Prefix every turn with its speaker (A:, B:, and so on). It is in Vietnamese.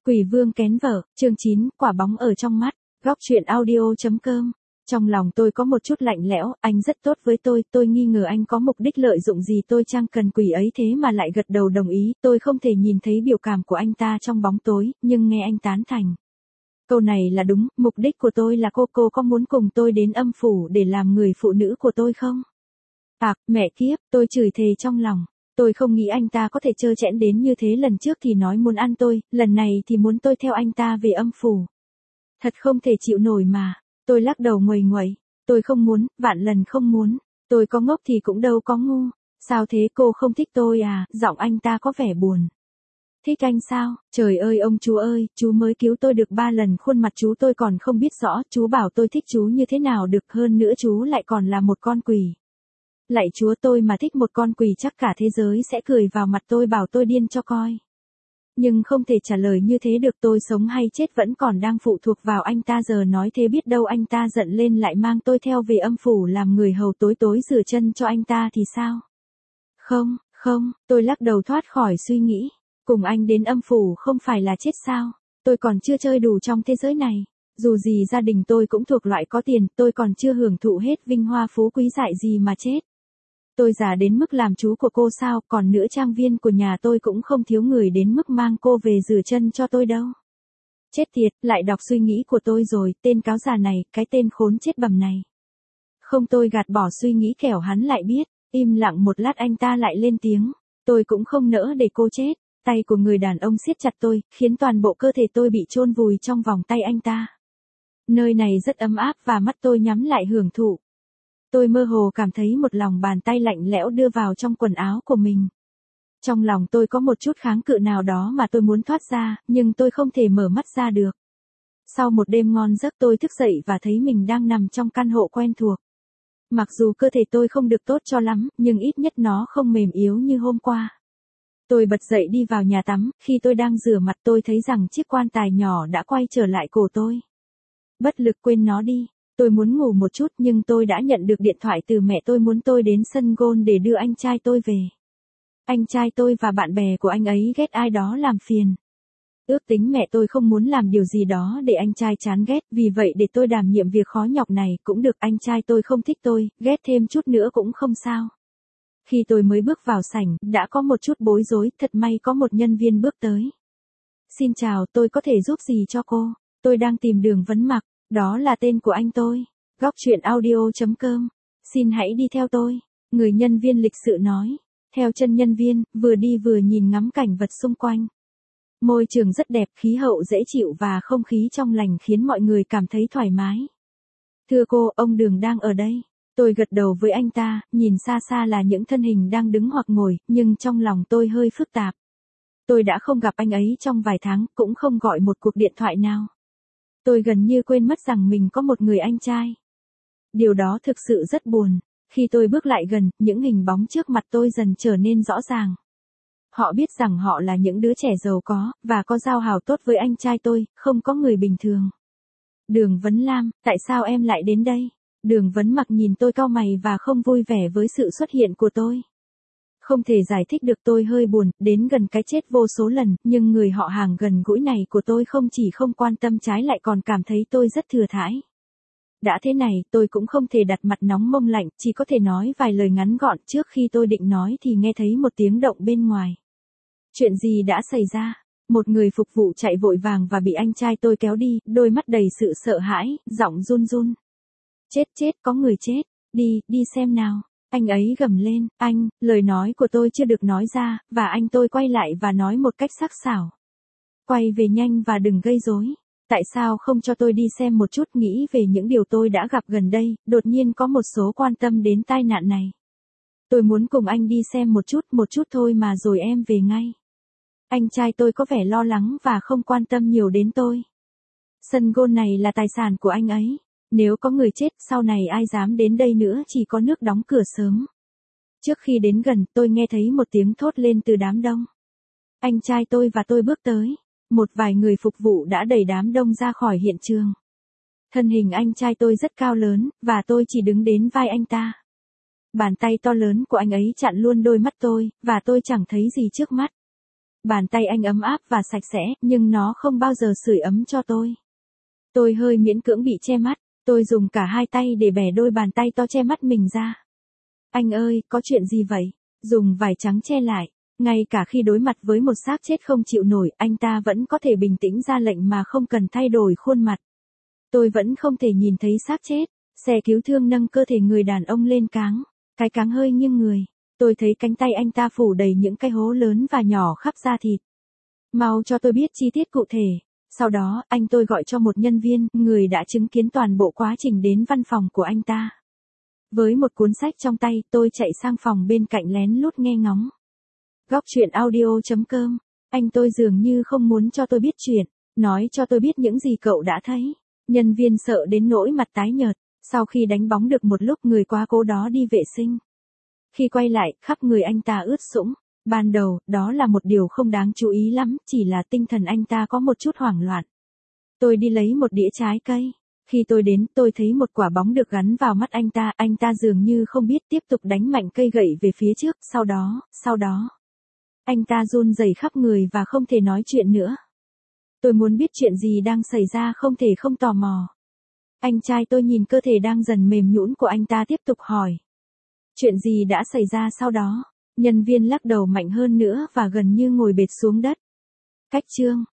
A: Quỷ vương kén vợ, chương 9, quả bóng ở trong mắt, góc truyện audio.com. Trong lòng tôi có một chút lạnh lẽo, anh rất tốt với tôi nghi ngờ anh có mục đích lợi dụng gì tôi chăng cần quỷ ấy thế mà lại gật đầu đồng ý, tôi không thể nhìn thấy biểu cảm của anh ta trong bóng tối, nhưng nghe anh tán thành. Câu này là đúng, mục đích của tôi là cô có muốn cùng tôi đến âm phủ để làm người phụ nữ của tôi không? Mẹ kiếp, tôi chửi thề trong lòng. Tôi không nghĩ anh ta có thể trơ trẽn đến như thế, lần trước thì nói muốn ăn tôi, lần này thì muốn tôi theo anh ta về âm phủ. Thật không thể chịu nổi mà. Tôi lắc đầu nguầy nguậy. Tôi không muốn, vạn lần không muốn. Tôi có ngốc thì cũng đâu có ngu. Sao thế, cô không thích tôi à? Giọng anh ta có vẻ buồn. Thích anh sao? Trời ơi ông chú ơi, chú mới cứu tôi được 3 lần, khuôn mặt chú tôi còn không biết rõ, chú bảo tôi thích chú như thế nào được, hơn nữa chú lại còn là một con quỷ. Lạy Chúa, tôi mà thích một con quỷ chắc cả thế giới sẽ cười vào mặt tôi bảo tôi điên cho coi. Nhưng không thể trả lời như thế được, tôi sống hay chết vẫn còn đang phụ thuộc vào anh ta, giờ nói thế biết đâu anh ta giận lên lại mang tôi theo về âm phủ làm người hầu, tối rửa chân cho anh ta thì sao? Không, tôi lắc đầu thoát khỏi suy nghĩ. Cùng anh đến âm phủ không phải là chết sao? Tôi còn chưa chơi đủ trong thế giới này. Dù gì gia đình tôi cũng thuộc loại có tiền, tôi còn chưa hưởng thụ hết vinh hoa phú quý dại gì mà chết. Tôi già đến mức làm chú của cô sao, còn nữa trang viên của nhà tôi cũng không thiếu người đến mức mang cô về rửa chân cho tôi đâu. Chết tiệt, lại đọc suy nghĩ của tôi rồi, tên cáo già này, cái tên khốn chết bầm này. Không, tôi gạt bỏ suy nghĩ kẻo hắn lại biết. Im lặng một lát anh ta lại lên tiếng. Tôi cũng không nỡ để cô chết. Tay của người đàn ông siết chặt tôi, khiến toàn bộ cơ thể tôi bị chôn vùi trong vòng tay anh ta. Nơi này rất ấm áp và mắt tôi nhắm lại hưởng thụ. Tôi mơ hồ cảm thấy một lòng bàn tay lạnh lẽo đưa vào trong quần áo của mình. Trong lòng tôi có một chút kháng cự nào đó mà tôi muốn thoát ra, nhưng tôi không thể mở mắt ra được. Sau một đêm ngon giấc tôi thức dậy và thấy mình đang nằm trong căn hộ quen thuộc. Mặc dù cơ thể tôi không được tốt cho lắm, nhưng ít nhất nó không mềm yếu như hôm qua. Tôi bật dậy đi vào nhà tắm, khi tôi đang rửa mặt tôi thấy rằng chiếc quan tài nhỏ đã quay trở lại cổ tôi. Bất lực quên nó đi. Tôi muốn ngủ một chút nhưng tôi đã nhận được điện thoại từ mẹ tôi muốn tôi đến sân golf để đưa anh trai tôi về. Anh trai tôi và bạn bè của anh ấy ghét ai đó làm phiền. Ước tính mẹ tôi không muốn làm điều gì đó để anh trai chán ghét, vì vậy để tôi đảm nhiệm việc khó nhọc này cũng được. Anh trai tôi không thích tôi, ghét thêm chút nữa cũng không sao. Khi tôi mới bước vào sảnh, đã có một chút bối rối, thật may có một nhân viên bước tới. Xin chào, tôi có thể giúp gì cho cô? Tôi đang tìm Đường Vấn Mặc. Đó là tên của anh tôi. Góc truyện audio.com. Xin hãy đi theo tôi. Người nhân viên lịch sự nói. Theo chân nhân viên, vừa đi vừa nhìn ngắm cảnh vật xung quanh. Môi trường rất đẹp, khí hậu dễ chịu và không khí trong lành khiến mọi người cảm thấy thoải mái. Thưa cô, ông Đường đang ở đây. Tôi gật đầu với anh ta, nhìn xa xa là những thân hình đang đứng hoặc ngồi, nhưng trong lòng tôi hơi phức tạp. Tôi đã không gặp anh ấy trong vài tháng, cũng không gọi một cuộc điện thoại nào. Tôi gần như quên mất rằng mình có một người anh trai. Điều đó thực sự rất buồn. Khi tôi bước lại gần, những hình bóng trước mặt tôi dần trở nên rõ ràng. Họ biết rằng họ là những đứa trẻ giàu có, và có giao hảo tốt với anh trai tôi, không có người bình thường. Đường Vấn Lam, tại sao em lại đến đây? Đường Vấn Mặc nhìn tôi cau mày và không vui vẻ với sự xuất hiện của tôi. Không thể giải thích được, tôi hơi buồn, đến gần cái chết vô số lần, nhưng người họ hàng gần gũi này của tôi không chỉ không quan tâm trái lại còn cảm thấy tôi rất thừa thãi. Đã thế này, tôi cũng không thể đặt mặt nóng mông lạnh, chỉ có thể nói vài lời ngắn gọn. Trước khi tôi định nói thì nghe thấy một tiếng động bên ngoài. Chuyện gì đã xảy ra? Một người phục vụ chạy vội vàng và bị anh trai tôi kéo đi, đôi mắt đầy sự sợ hãi, giọng run run. Chết, có người chết, đi xem nào. Anh ấy gầm lên, anh, lời nói của tôi chưa được nói ra, và anh tôi quay lại và nói một cách sắc sảo. Quay về nhanh và đừng gây rối. Tại sao không cho tôi đi xem một chút, nghĩ về những điều tôi đã gặp gần đây, đột nhiên có một số quan tâm đến tai nạn này. Tôi muốn cùng anh đi xem một chút thôi mà rồi em về ngay. Anh trai tôi có vẻ lo lắng và không quan tâm nhiều đến tôi. Sân golf này là tài sản của anh ấy. Nếu có người chết, sau này ai dám đến đây nữa, chỉ có nước đóng cửa sớm. Trước khi đến gần, tôi nghe thấy một tiếng thốt lên từ đám đông. Anh trai tôi và tôi bước tới. Một vài người phục vụ đã đẩy đám đông ra khỏi hiện trường. Thân hình anh trai tôi rất cao lớn, và tôi chỉ đứng đến vai anh ta. Bàn tay to lớn của anh ấy chặn luôn đôi mắt tôi, và tôi chẳng thấy gì trước mắt. Bàn tay anh ấm áp và sạch sẽ, nhưng nó không bao giờ sưởi ấm cho tôi. Tôi hơi miễn cưỡng bị che mắt, tôi dùng cả hai tay để bẻ đôi bàn tay to che mắt mình ra. Anh ơi, có chuyện gì vậy? Dùng vải trắng che lại. Ngay cả khi đối mặt với một xác chết không chịu nổi, anh ta vẫn có thể bình tĩnh ra lệnh mà không cần thay đổi khuôn mặt. Tôi vẫn không thể nhìn thấy xác chết. Xe cứu thương nâng cơ thể người đàn ông lên cáng. Cái cáng hơi nghiêng người. Tôi thấy cánh tay anh ta phủ đầy những cái hố lớn và nhỏ khắp da thịt. Mau cho tôi biết chi tiết cụ thể. Sau đó, anh tôi gọi cho một nhân viên, người đã chứng kiến toàn bộ quá trình đến văn phòng của anh ta. Với một cuốn sách trong tay, tôi chạy sang phòng bên cạnh lén lút nghe ngóng. Góc truyện audio.com. Anh tôi dường như không muốn cho tôi biết chuyện, nói cho tôi biết những gì cậu đã thấy. Nhân viên sợ đến nỗi mặt tái nhợt, sau khi đánh bóng được một lúc người quá cố đó đi vệ sinh. Khi quay lại, khắp người anh ta ướt sũng. Ban đầu, đó là một điều không đáng chú ý lắm, chỉ là tinh thần anh ta có một chút hoảng loạn. Tôi đi lấy một đĩa trái cây. Khi tôi đến, tôi thấy một quả bóng được gắn vào mắt anh ta dường như không biết, tiếp tục đánh mạnh cây gậy về phía trước, sau đó. Anh ta run rẩy khắp người và không thể nói chuyện nữa. Tôi muốn biết chuyện gì đang xảy ra, không thể không tò mò. Anh trai tôi nhìn cơ thể đang dần mềm nhũn của anh ta tiếp tục hỏi. Chuyện gì đã xảy ra sau đó? Nhân viên lắc đầu mạnh hơn nữa và gần như ngồi bệt xuống đất. Cách chương